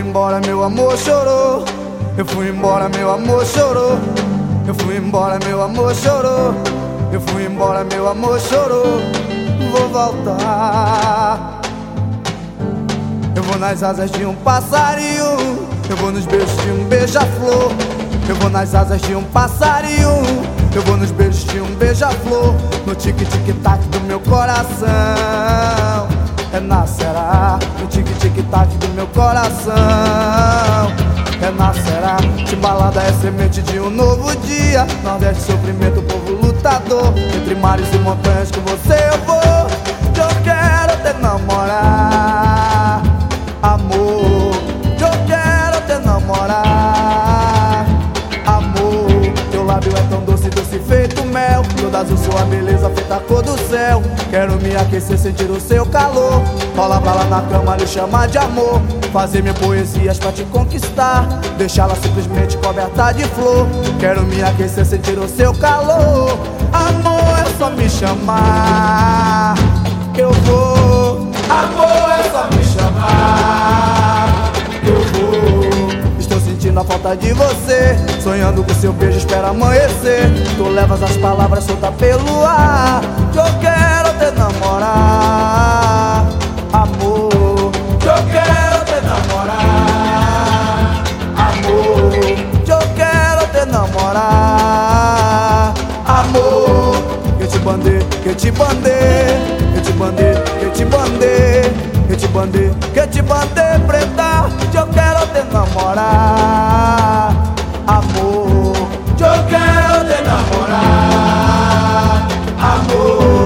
embora, meu amor chorou. Eu fui embora, meu amor chorou. Eu fui embora, meu amor chorou. Eu fui embora, meu amor chorou. Vou voltar. Eu vou nas asas de um passarinho. Eu vou nos beijos de um beija-flor. Eu vou nas asas de um passarinho. Eu vou nos beijos de um beija-flor. No tic-tic-tac do meu coração. Renascerá. No tic-tic-tac do meu coração. Renascerá. Timbalada é semente de um novo dia. Nordeste, sofrimento, povo lutador. Entre mares e montanhas com você eu vou. Eu quero te namorar, amor. Eu quero te namorar, amor. Teu lábio é tão doce, doce feito mel. Toda azul sua beleza feita a cor do céu. Quero me aquecer, sentir o seu calor. Rola pra lá na cama, lhe chamar de amor. Fazer minhas poesias pra te conquistar. Deixá-la simplesmente coberta de flor. Quero me aquecer, sentir o seu calor. Amor, é só me chamar que eu vou. Amor, é só me chamar que eu vou. Estou sentindo a falta de você. Sonhando com seu beijo, espero amanhecer. Tu levas as palavras soltas pelo ar. Que eu quero te namorar, amor. Que eu quero te namorar, amor. Que eu quero te namorar, amor. Que te bandei, que te bandei. Que te bandei, que te bandei. Que te bandei, que te bandei, preta. Que eu quero te namorar, amor. Que eu quero te namorar, amor.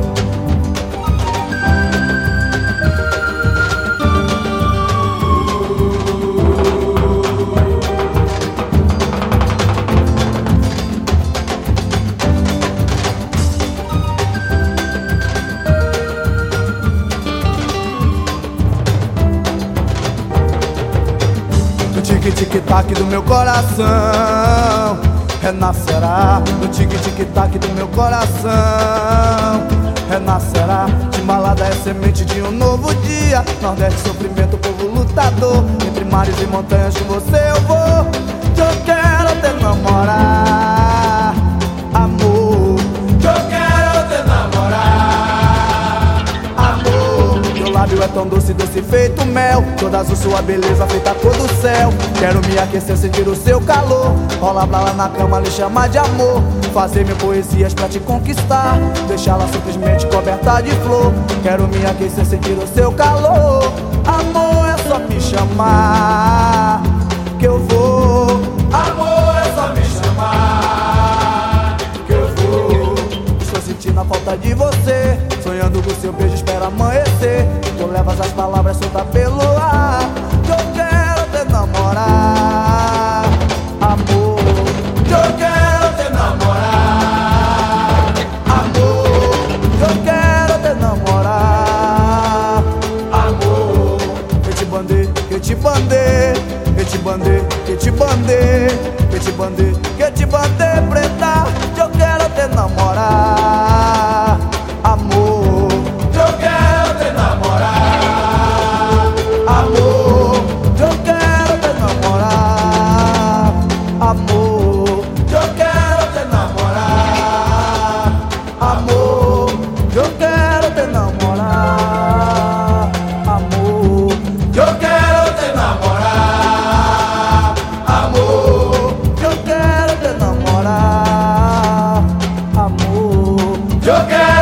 Tic-tic-tac do meu coração renascerá. No tic-tic-tac do meu coração renascerá. Timbalada é semente de um novo dia. Nordeste, sofrimento, povo lutador. Entre mares e montanhas com você eu vou. Eu quero te namorar, amor. Eu quero te namorar, amor. Teu lábio é tão doce, doce feito mel. Toda azul sua beleza feita a cor do céu. Quero me aquecer, sentir o seu calor. Rola pra lá na cama, lhe chamar de amor. Fazer minhas poesias pra te conquistar. Deixá-la simplesmente coberta de flor. Quero me aquecer, sentir o seu calor. Amor, é só me chamar que eu vou. Amor, é só me chamar que eu vou. Estou sentindo a falta de você. Sonhando com seu beijo, espero amanhecer. Tu levas as palavras soltas pelo ar. Eu quero te namorar, amor. Eu quero te namorar, amor. Eu quero te namorar, amor. Que te bandei, que te bandei. Que te bandei, que te bandei. Que te bandei, que te bandei, preta. Eu quero te namorar, amor. Eu quero te namorar, amor. Eu quero te namorar, amor. Eu quero te namorar, amor. Eu quero te namorar, amor. Eu quero te namorar, amor. Eu quero te namorar, amor. Eu quero